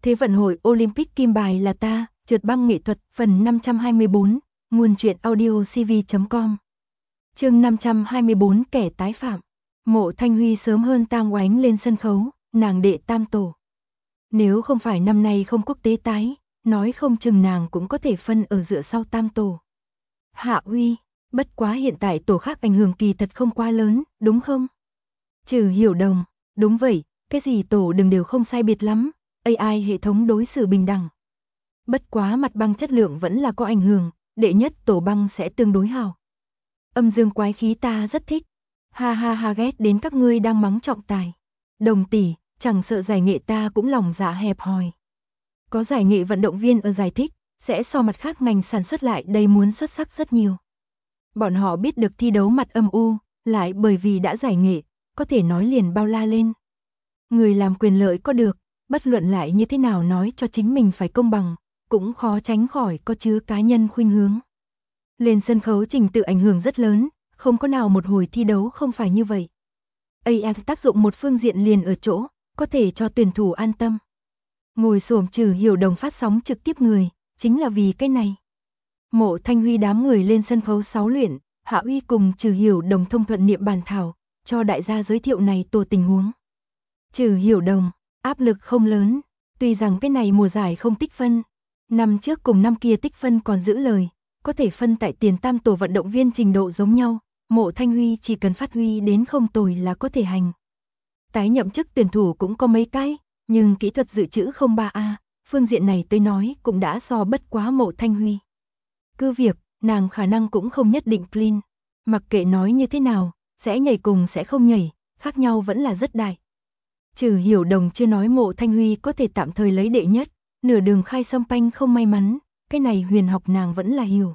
Thế vận hội Olympic kim bài là ta, trượt băng nghệ thuật, phần 524, nguồn truyện audio cv.com. Chương 524 kẻ tái phạm. Mộ Thanh Huy sớm hơn Tang Oánh lên sân khấu, nàng đệ tam tổ. Nếu không phải năm nay không quốc tế tái, nói không chừng nàng cũng có thể phân ở giữa sau tam tổ. Hạ Huy, bất quá hiện tại tổ khác ảnh hưởng kỳ thật không quá lớn, đúng không? Trừ Hiểu Đồng, đúng vậy, cái gì tổ đừng đều không sai biệt lắm, AI hệ thống đối xử bình đẳng. Bất quá mặt băng chất lượng vẫn là có ảnh hưởng, đệ nhất tổ băng sẽ tương đối hào. Âm dương quái khí ta rất thích. Ha ha ha, ghét đến các ngươi đang mắng trọng tài. Đồng tỷ, chẳng sợ giải nghệ ta cũng lòng dạ hẹp hòi. Có giải nghệ vận động viên ở giải thích, sẽ so mặt khác ngành sản xuất lại đây muốn xuất sắc rất nhiều. Bọn họ biết được thi đấu mặt âm u, lại bởi vì đã giải nghệ, có thể nói liền bao la lên. Người làm quyền lợi có được, bất luận lại như thế nào nói cho chính mình phải công bằng, cũng khó tránh khỏi có chứa cá nhân khuynh hướng. Lên sân khấu trình tự ảnh hưởng rất lớn, không có nào một hồi thi đấu không phải như vậy. AI tác dụng một phương diện liền ở chỗ, có thể cho tuyển thủ an tâm. Ngồi xổm Trừ Hiểu Đồng phát sóng trực tiếp người, chính là vì cái này. Mộ Thanh Huy đám người lên sân khấu 6 luyện, Hạ Uy cùng Trừ Hiểu Đồng thông thuận niệm bàn thảo, cho đại gia giới thiệu này tổ tình huống. Trừ Hiểu Đồng, áp lực không lớn, tuy rằng cái này mùa giải không tích phân, năm trước cùng năm kia tích phân còn giữ lời, có thể phân tại tiền tam tổ vận động viên trình độ giống nhau, Mộ Thanh Huy chỉ cần phát huy đến không tồi là có thể hành. Tái nhậm chức tuyển thủ cũng có mấy cái, nhưng kỹ thuật dự trữ không 3A, phương diện này tôi nói cũng đã so bất quá Mộ Thanh Huy. Cứ việc, nàng khả năng cũng không nhất định clean, mặc kệ nói như thế nào, sẽ nhảy cùng sẽ không nhảy, khác nhau vẫn là rất đại. Trừ Hiểu Đồng chưa nói Mộ Thanh Huy có thể tạm thời lấy đệ nhất, nửa đường khai song panh không may mắn, cái này huyền học nàng vẫn là hiểu.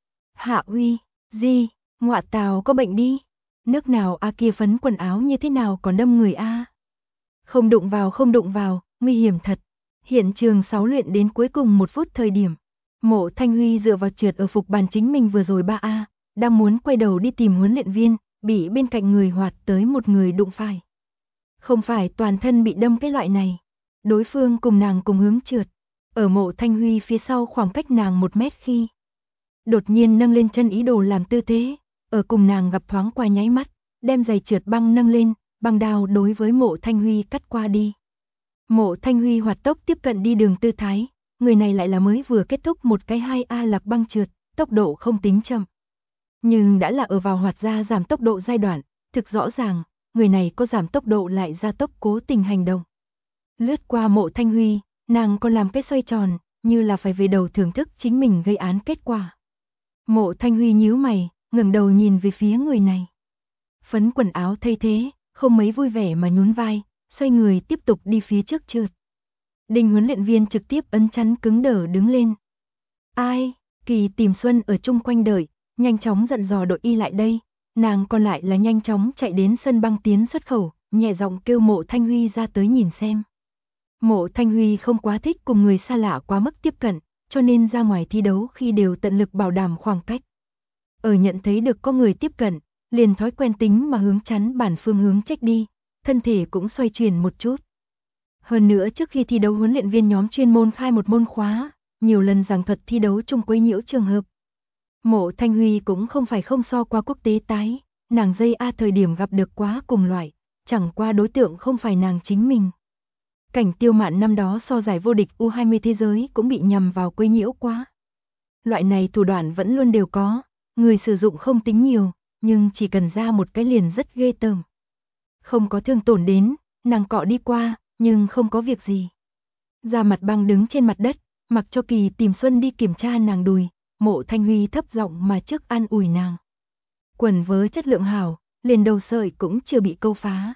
Hạ Uy, gì, ngọa tào có bệnh đi, nước nào a kia phấn quần áo như thế nào còn đâm người a. Không đụng vào, nguy hiểm thật. Hiện trường 6 luyện đến cuối cùng 1 phút thời điểm, Mộ Thanh Huy dựa vào trượt ở phục bàn chính mình vừa rồi 3A, đang muốn quay đầu đi tìm huấn luyện viên, bị bên cạnh người hoạt tới một người đụng phải. Không phải toàn thân bị đâm cái loại này, đối phương cùng nàng cùng hướng trượt, ở Mộ Thanh Huy phía sau khoảng cách nàng 1 mét khi. Đột nhiên nâng lên chân ý đồ làm tư thế, ở cùng nàng gặp thoáng qua nháy mắt, đem giày trượt băng nâng lên, băng đao đối với Mộ Thanh Huy cắt qua đi. Mộ Thanh Huy hoạt tốc tiếp cận đi đường tư thái, người này lại là mới vừa kết thúc một cái 2A lạc băng trượt, tốc độ không tính chậm. Nhưng đã là ở vào hoạt ra giảm tốc độ giai đoạn, thực rõ ràng, người này có giảm tốc độ lại gia tốc cố tình hành động. Lướt qua Mộ Thanh Huy, nàng còn làm cái xoay tròn, như là phải về đầu thưởng thức chính mình gây án kết quả. Mộ Thanh Huy nhíu mày, ngẩng đầu nhìn về phía người này. Phấn quần áo thay thế, không mấy vui vẻ mà nhún vai, xoay người tiếp tục đi phía trước trượt. Đinh huấn luyện viên trực tiếp ấn chắn cứng đờ đứng lên. Ai, Kỳ Tìm Xuân ở chung quanh đợi, nhanh chóng dặn dò đội y lại đây, nàng còn lại là nhanh chóng chạy đến sân băng tiến xuất khẩu, nhẹ giọng kêu Mộ Thanh Huy ra tới nhìn xem. Mộ Thanh Huy không quá thích cùng người xa lạ quá mức tiếp cận, cho nên ra ngoài thi đấu khi đều tận lực bảo đảm khoảng cách. Ở nhận thấy được có người tiếp cận, liền thói quen tính mà hướng chắn bản phương hướng trách đi, thân thể cũng xoay chuyển một chút. Hơn nữa trước khi thi đấu huấn luyện viên nhóm chuyên môn khai một môn khóa, nhiều lần giảng thuật thi đấu chung quấy nhiễu trường hợp. Mộ Thanh Huy cũng không phải không so qua quốc tế tái, nàng dây A thời điểm gặp được quá cùng loại, chẳng qua đối tượng không phải nàng chính mình. Cảnh Tiêu Mạn năm đó so giải vô địch U20 thế giới cũng bị nhằm vào quấy nhiễu quá. Loại này thủ đoạn vẫn luôn đều có, người sử dụng không tính nhiều, nhưng chỉ cần ra một cái liền rất ghê tởm. Không có thương tổn đến, nàng cọ đi qua, nhưng không có việc gì. Ra mặt băng đứng trên mặt đất, mặc cho Kỳ Tìm Xuân đi kiểm tra nàng đùi, Mộ Thanh Huy thấp giọng mà trước an ủi nàng. Quần với chất lượng hảo, liền đầu sợi cũng chưa bị câu phá.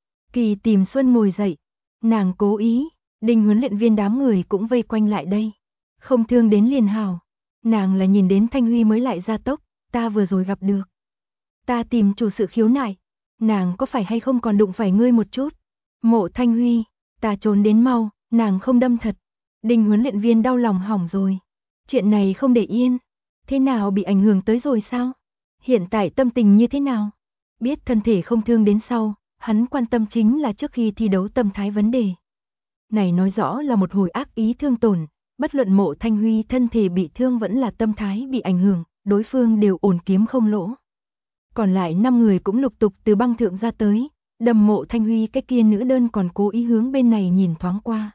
Kỳ Tìm Xuân ngồi dậy, nàng cố ý, Đinh huấn luyện viên đám người cũng vây quanh lại đây. Không thương đến liền hảo, nàng là nhìn đến Thanh Huy mới lại ra tốc, ta vừa rồi gặp được. Ta tìm chủ sự khiếu nại, nàng có phải hay không còn đụng phải ngươi một chút. Mộ Thanh Huy, ta trốn đến mau, nàng không đâm thật. Đinh huấn luyện viên đau lòng hỏng rồi. Chuyện này không để yên. Thế nào bị ảnh hưởng tới rồi sao? Hiện tại tâm tình như thế nào? Biết thân thể không thương đến sau, hắn quan tâm chính là trước khi thi đấu tâm thái vấn đề. Này nói rõ là một hồi ác ý thương tổn, bất luận Mộ Thanh Huy thân thể bị thương vẫn là tâm thái bị ảnh hưởng, đối phương đều ổn kiếm không lỗ. Còn lại 5 người cũng lục tục từ băng thượng ra tới, đâm Mộ Thanh Huy, cái kia nữ đơn còn cố ý hướng bên này nhìn thoáng qua.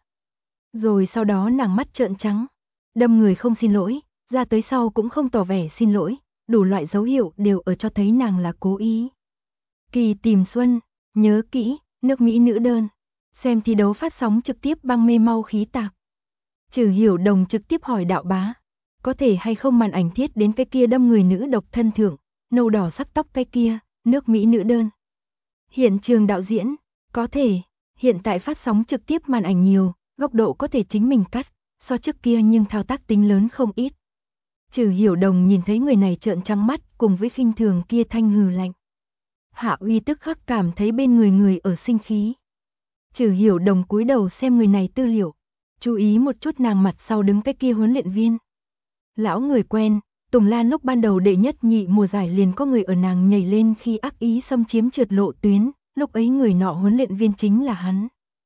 Rồi sau đó nàng mắt trợn trắng, đâm người không xin lỗi, ra tới sau cũng không tỏ vẻ xin lỗi, đủ loại dấu hiệu đều ở cho thấy nàng là cố ý. Kỳ Tìm Xuân, nhớ kỹ, nước Mỹ nữ đơn. Xem thi đấu phát sóng trực tiếp băng mê mau khí tạc. Trừ Hiểu Đồng trực tiếp hỏi đạo bá, có thể hay không màn ảnh thiết đến cái kia đâm người nữ độc thân thượng, nâu đỏ sắc tóc cái kia, nước Mỹ nữ đơn. Hiện trường đạo diễn, có thể, hiện tại phát sóng trực tiếp màn ảnh nhiều, góc độ có thể chính mình cắt, so trước kia nhưng thao tác tính lớn không ít. Trừ Hiểu Đồng nhìn thấy người này trợn trắng mắt cùng với khinh thường kia thanh hừ lạnh. Hạ Uy tức khắc cảm thấy bên người ở sinh khí. Trừ Hiểu Đồng cúi đầu xem người này tư liệu, chú ý một chút nàng mặt sau đứng cái kia huấn luyện viên. Lão người quen, Tùng Lan lúc ban đầu đệ nhất nhị mùa giải liền có người ở nàng nhảy lên khi ác ý xâm chiếm trượt lộ tuyến, lúc ấy người nọ huấn luyện viên chính là hắn.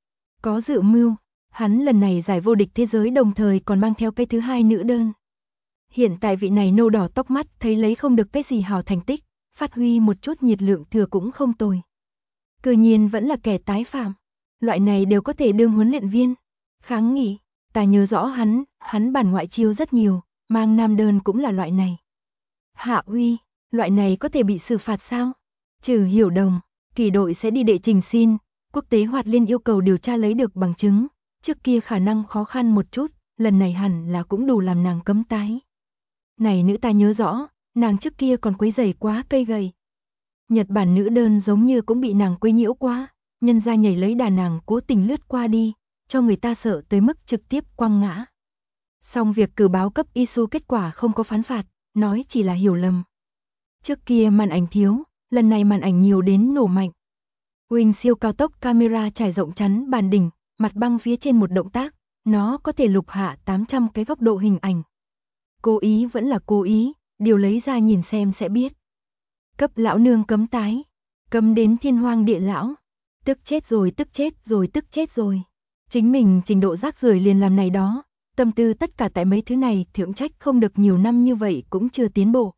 Có dự mưu, hắn lần này giải vô địch thế giới đồng thời còn mang theo cái thứ hai nữ đơn. Hiện tại vị này nâu đỏ tóc mắt thấy lấy không được cái gì hào thành tích, phát huy một chút nhiệt lượng thừa cũng không tồi. Cư nhiên vẫn là kẻ tái phạm. Loại này đều có thể đương huấn luyện viên. Kháng nghị, ta nhớ rõ hắn bản ngoại chiêu rất nhiều, mang nam đơn cũng là loại này. Hạ Uy, loại này có thể bị xử phạt sao? Trừ Hiểu Đồng, kỳ đội sẽ đi đệ trình xin, quốc tế hoạt liên yêu cầu điều tra lấy được bằng chứng, trước kia khả năng khó khăn một chút, lần này hẳn là cũng đủ làm nàng cấm tái. Này nữ ta nhớ rõ, nàng trước kia còn quấy rầy quá cây gầy. Nhật Bản nữ đơn giống như cũng bị nàng quấy nhiễu quá, nhân ra nhảy lấy đà nàng cố tình lướt qua đi, cho người ta sợ tới mức trực tiếp quăng ngã. Xong việc cử báo cấp ISU kết quả không có phán phạt, nói chỉ là hiểu lầm. Trước kia màn ảnh thiếu, lần này màn ảnh nhiều đến nổ mạnh. Wing siêu cao tốc camera trải rộng chắn bàn đỉnh, mặt băng phía trên một động tác, nó có thể lục hạ 800 cái góc độ hình ảnh. Cố ý vẫn là cố ý, điều lấy ra nhìn xem sẽ biết. Cấp lão nương cấm tái, cấm đến thiên hoang địa lão, tức chết rồi tức chết rồi tức chết rồi. Chính mình trình độ rác rưởi liền làm này đó, tâm tư tất cả tại mấy thứ này thượng trách không được nhiều năm như vậy cũng chưa tiến bộ.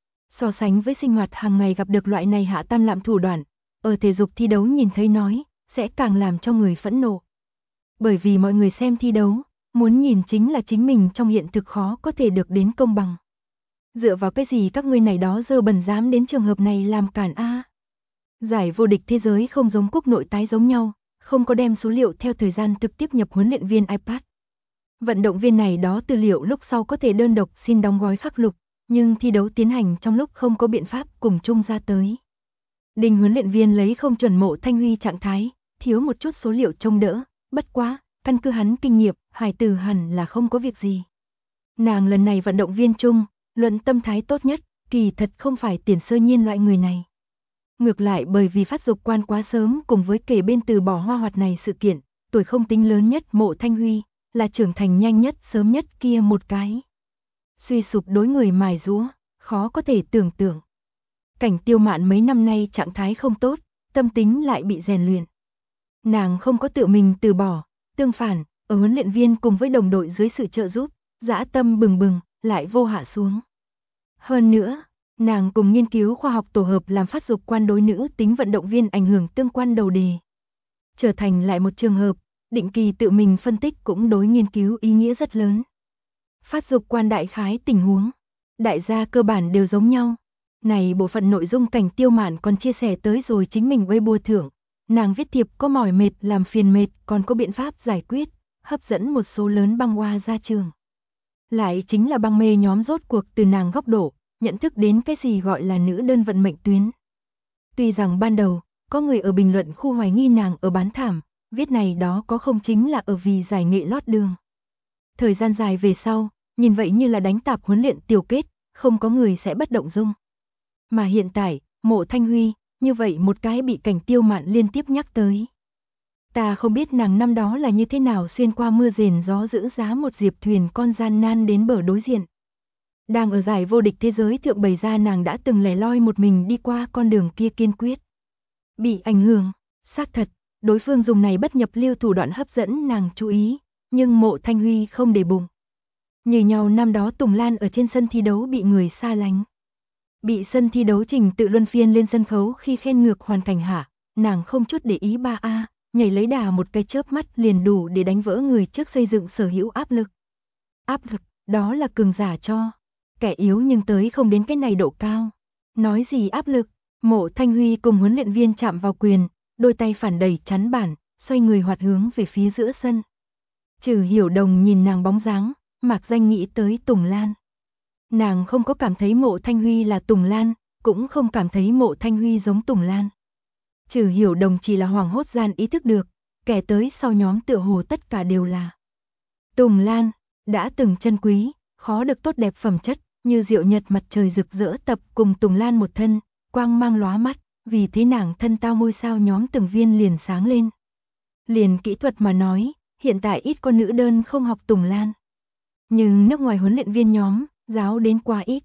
So sánh với sinh hoạt hàng ngày gặp được loại này hạ tam lạm thủ đoạn, ở thể dục thi đấu nhìn thấy nói, sẽ càng làm cho người phẫn nộ. Bởi vì mọi người xem thi đấu, muốn nhìn chính là chính mình trong hiện thực khó có thể được đến công bằng. Dựa vào cái gì các ngươi này đó dơ bẩn dám đến trường hợp này làm cản a? Giải vô địch thế giới không giống quốc nội tái giống nhau, không có đem số liệu theo thời gian thực tiếp nhập huấn luyện viên iPad. Vận động viên này đó tư liệu lúc sau có thể đơn độc xin đóng gói khắc lục, nhưng thi đấu tiến hành trong lúc không có biện pháp cùng chung ra tới. Đình huấn luyện viên lấy không chuẩn Mộ Thanh Huy trạng thái, thiếu một chút số liệu trông đỡ, bất quá, căn cứ hắn kinh nghiệm, hải tử hẳn là không có việc gì. Nàng lần này vận động viên chung, luận tâm thái tốt nhất, kỳ thật không phải Tiền Sơ Nhiên loại người này. Ngược lại bởi vì phát dục quan quá sớm cùng với kể bên từ bỏ hoa hoạt này sự kiện, tuổi không tính lớn nhất Mộ Thanh Huy, là trưởng thành nhanh nhất sớm nhất kia một cái. Suy sụp đối người mài giũa, khó có thể tưởng tượng. Cảnh Tiêu Mạn mấy năm nay trạng thái không tốt, tâm tính lại bị rèn luyện. Nàng không có tự mình từ bỏ, tương phản, ở huấn luyện viên cùng với đồng đội dưới sự trợ giúp, dã tâm bừng bừng, lại vô hạ xuống. Hơn nữa, nàng cùng nghiên cứu khoa học tổ hợp làm phát dục quan đối nữ tính vận động viên ảnh hưởng tương quan đầu đề. Trở thành lại một trường hợp, định kỳ tự mình phân tích cũng đối nghiên cứu ý nghĩa rất lớn. Phát dục quan đại khái tình huống, đại gia cơ bản đều giống nhau. Này bộ phận nội dung Cảnh Tiêu Mạn còn chia sẻ tới rồi chính mình Weibo thưởng. Nàng viết thiệp có mỏi mệt làm phiền mệt còn có biện pháp giải quyết, hấp dẫn một số lớn băng hoa ra trường. Lại chính là băng mê nhóm rốt cuộc từ nàng góc độ, nhận thức đến cái gì gọi là nữ đơn vận mệnh tuyến. Tuy rằng ban đầu, có người ở bình luận khu hoài nghi nàng ở bán thảm, viết này đó có không chính là ở vì giải nghệ lót đường. Thời gian dài về sau, nhìn vậy như là đánh tạp huấn luyện tiểu kết, không có người sẽ bất động dung. Mà hiện tại, Mộ Thanh Huy, như vậy một cái bị Cảnh Tiêu Mạn liên tiếp nhắc tới. Ta không biết nàng năm đó là như thế nào xuyên qua mưa rền gió dữ giá một diệp thuyền con gian nan đến bờ đối diện. Đang ở giải vô địch thế giới thượng bày ra nàng đã từng lẻ loi một mình đi qua con đường kia kiên quyết. Bị ảnh hưởng, xác thật, đối phương dùng này bất nhập lưu thủ đoạn hấp dẫn nàng chú ý, nhưng Mộ Thanh Huy không để bụng. Như nhau năm đó Tùng Lan ở trên sân thi đấu bị người xa lánh. Bị sân thi đấu Trình Tự luân phiên lên sân khấu khi khen ngược hoàn cảnh hạ, nàng không chút để ý 3A, nhảy lấy đà một cái chớp mắt liền đủ để đánh vỡ người trước xây dựng sở hữu áp lực. Áp lực, đó là cường giả cho. Kẻ yếu nhưng tới không đến cái này độ cao. Nói gì áp lực, Mộ Thanh Huy cùng huấn luyện viên chạm vào quyền, đôi tay phản đẩy chắn bản, xoay người hoạt hướng về phía giữa sân. Trừ Hiểu Đồng nhìn nàng bóng dáng, mạc danh nghĩ tới Tùng Lan. Nàng không có cảm thấy Mộ Thanh Huy là Tùng Lan, cũng không cảm thấy Mộ Thanh Huy giống Tùng Lan. Trừ Hiểu Đồng chỉ là hoảng hốt gian ý thức được, kẻ tới sau nhóm tựa hồ tất cả đều là Tùng Lan, đã từng chân quý, khó được tốt đẹp phẩm chất, như diệu nhật mặt trời rực rỡ tập cùng Tùng Lan một thân, quang mang lóa mắt, vì thế nàng thân tao ngôi sao nhóm từng viên liền sáng lên. Liền kỹ thuật mà nói, hiện tại ít con nữ đơn không học Tùng Lan. Nhưng nước ngoài huấn luyện viên nhóm, giáo đến quá ít.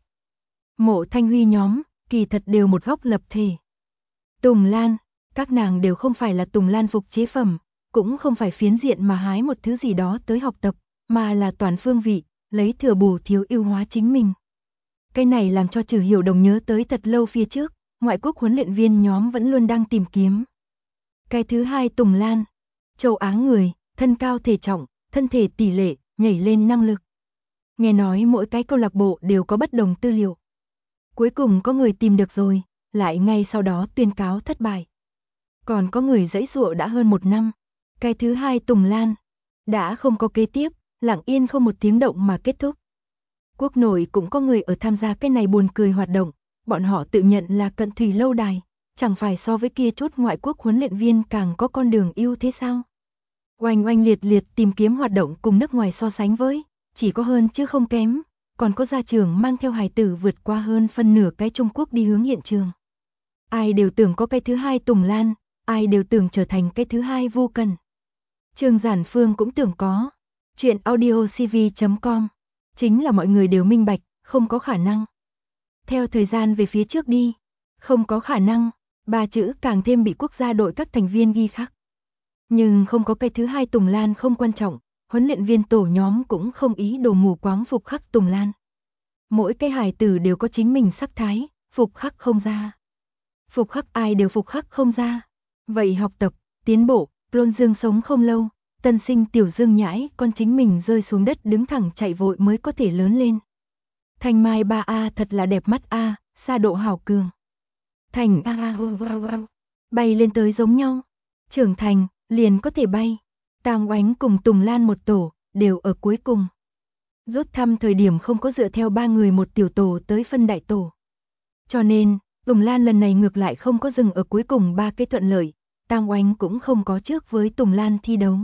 Mộ Thanh Huy nhóm, kỳ thật đều một góc lập thể. Tùng Lan, các nàng đều không phải là Tùng Lan phục chế phẩm, cũng không phải phiến diện mà hái một thứ gì đó tới học tập, mà là toàn phương vị, lấy thừa bù thiếu ưu hóa chính mình. Cái này làm cho Trừ Hiểu Đồng nhớ tới thật lâu phía trước, ngoại quốc huấn luyện viên nhóm vẫn luôn đang tìm kiếm. Cái thứ hai Tùng Lan, châu Á người, thân cao thể trọng, thân thể tỷ lệ, nhảy lên năng lực. Nghe nói mỗi cái câu lạc bộ đều có bất đồng tư liệu. Cuối cùng có người tìm được rồi, lại ngay sau đó tuyên cáo thất bại. Còn có người giãy giụa đã hơn 1 năm. Cái thứ hai Tùng Lan, đã không có kế tiếp, lặng yên không một tiếng động mà kết thúc. Quốc nội cũng có người ở tham gia cái này buồn cười hoạt động, bọn họ tự nhận là cận thủy lâu đài, chẳng phải so với kia chút ngoại quốc huấn luyện viên càng có con đường ưu thế sao? Oanh oanh liệt liệt tìm kiếm hoạt động cùng nước ngoài so sánh với, chỉ có hơn chứ không kém, còn có gia trưởng mang theo hài tử vượt qua hơn phân nửa cái Trung Quốc đi hướng hiện trường. Ai đều tưởng có cái thứ hai Tùng Lan, ai đều tưởng trở thành cái thứ hai Vu Cần. Trương Giản Phương cũng tưởng có. Chuyện audiocv.com, chính là mọi người đều minh bạch, không có khả năng. Theo thời gian về phía trước đi, không có khả năng, 3 chữ càng thêm bị quốc gia đội các thành viên ghi khắc. Nhưng không có cái thứ hai Tùng Lan không quan trọng, huấn luyện viên tổ nhóm cũng không ý đồ mù quáng phục khắc Tùng Lan. Mỗi cái hài tử đều có chính mình sắc thái, phục khắc không ra. Phục khắc ai đều phục khắc không ra. Vậy học tập, tiến bộ, Lôn Dương sống không lâu, tân sinh Tiểu Dương nhãi con chính mình rơi xuống đất đứng thẳng chạy vội mới có thể lớn lên. Thành Mai 3A thật là đẹp mắt A, Sa Độ hảo cường. Thành A bay lên tới giống nhau. Trưởng thành, liền có thể bay. Tang Oánh cùng Tùng Lan một tổ, đều ở cuối cùng. Rút thăm thời điểm không có dựa theo 3 người một tiểu tổ tới phân đại tổ. Cho nên, Tùng Lan lần này ngược lại không có dừng ở cuối cùng 3 cái thuận lợi, Tang Oánh cũng không có trước với Tùng Lan thi đấu.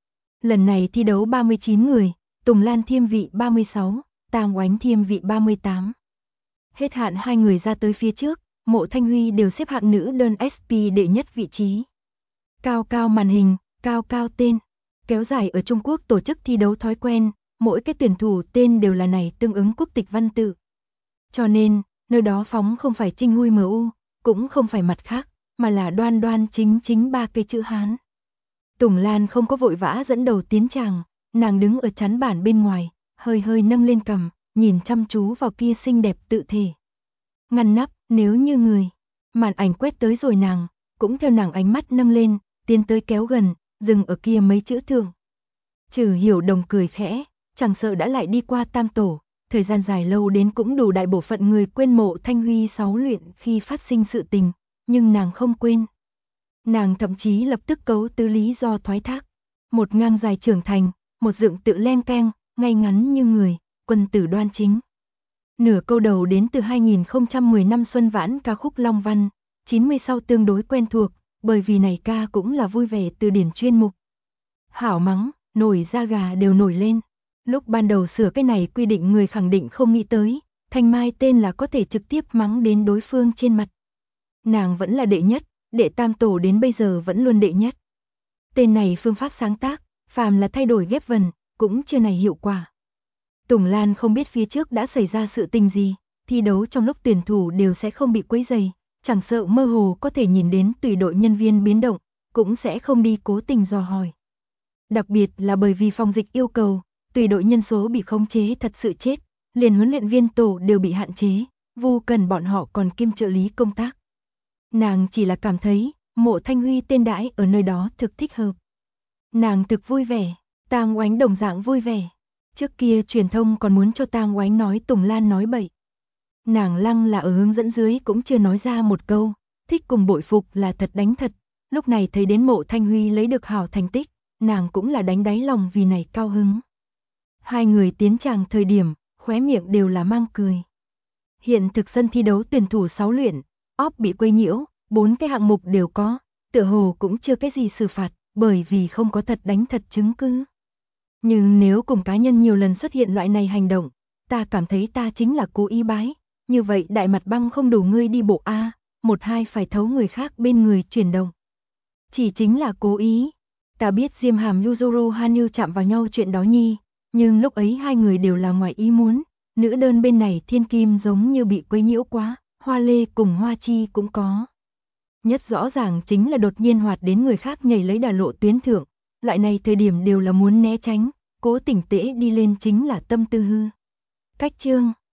Lần này thi đấu 39 người, Tùng Lan thiêm vị 36, Tang Oánh thiêm vị 38. Hết hạn 2 người ra tới phía trước, Mộ Thanh Huy đều xếp hạng nữ đơn SP đệ nhất vị trí. Cao cao màn hình, cao cao tên. Kéo dài ở Trung Quốc tổ chức thi đấu thói quen, mỗi cái tuyển thủ tên đều là này tương ứng quốc tịch văn tự. Cho nên, nơi đó phóng không phải Trinh Huy MU, cũng không phải mặt khác, mà là đoan đoan chính chính 3 cái chữ Hán. Tùng Lan không có vội vã dẫn đầu tiến tràng, nàng đứng ở chắn bản bên ngoài, hơi hơi nâng lên cằm, nhìn chăm chú vào kia xinh đẹp tự thể. Ngăn nắp, nếu như người. Màn ảnh quét tới rồi nàng, cũng theo nàng ánh mắt nâng lên, tiến tới kéo gần, dừng ở kia mấy chữ thường. Trừ Hiểu Đồng cười khẽ, chẳng sợ đã lại đi qua tam tổ, thời gian dài lâu đến cũng đủ đại bộ phận người quên Mộ Thanh Huy 6 luyện khi phát sinh sự tình, nhưng nàng không quên. Nàng thậm chí lập tức cấu tứ lý do thoái thác. Một ngang dài trưởng thành, một dựng tự len keng, ngay ngắn như người, quân tử đoan chính. Nửa câu đầu đến từ 2010 năm Xuân Vãn ca khúc Long Văn, 90 sau tương đối quen thuộc, bởi vì này ca cũng là vui vẻ từ điển chuyên mục. Hảo mắng, nổi da gà đều nổi lên. Lúc ban đầu sửa cái này quy định người khẳng định không nghĩ tới, Thanh Mai tên là có thể trực tiếp mắng đến đối phương trên mặt. Nàng vẫn là đệ nhất, đệ tam tổ đến bây giờ vẫn luôn đệ nhất. Tên này phương pháp sáng tác, phàm là thay đổi ghép vần, cũng chưa này hiệu quả. Tùng Lan không biết phía trước đã xảy ra sự tình gì, thi đấu trong lúc tuyển thủ đều sẽ không bị quấy rầy, chẳng sợ mơ hồ có thể nhìn đến tùy đội nhân viên biến động, cũng sẽ không đi cố tình dò hỏi. Đặc biệt là bởi vì phòng dịch yêu cầu, tùy đội nhân số bị khống chế thật sự chết, liền huấn luyện viên tổ đều bị hạn chế, Vu Cần bọn họ còn kiêm trợ lý công tác. Nàng chỉ là cảm thấy, Mộ Thanh Huy tên đãi ở nơi đó thực thích hợp. Nàng thực vui vẻ, Tang Oánh đồng dạng vui vẻ. Trước kia truyền thông còn muốn cho Tang Oánh nói Tùng Lan nói bậy. Nàng lăng là ở hướng dẫn dưới cũng chưa nói ra một câu, thích cùng bội phục là thật đánh thật. Lúc này thấy đến Mộ Thanh Huy lấy được hảo thành tích, nàng cũng là đánh đáy lòng vì này cao hứng. Hai người tiến tràng thời điểm, khóe miệng đều là mang cười. Hiện thực sân thi đấu tuyển thủ 6 luyện, óp bị quấy nhiễu, 4 cái hạng mục đều có, tựa hồ cũng chưa cái gì xử phạt, bởi vì không có thật đánh thật chứng cứ. Nhưng nếu cùng cá nhân nhiều lần xuất hiện loại này hành động, ta cảm thấy ta chính là cố ý bái, như vậy đại mặt băng không đủ ngươi đi bộ A, 1-2 phải thấu người khác bên người chuyển động. Chỉ chính là cố ý. Ta biết Diêm Hàm Yuzuru Hanyu chạm vào nhau chuyện đó nhi, nhưng lúc ấy hai người đều là ngoài ý muốn, nữ đơn bên này Thiên Kim giống như bị quấy nhiễu quá, Hoa Lê cùng Hoa Chi cũng có. Nhất rõ ràng chính là đột nhiên hoạt đến người khác nhảy lấy đà lộ tuyến thượng, loại này thời điểm đều là muốn né tránh, cố tình tễ đi lên chính là tâm tư hư. Cách chương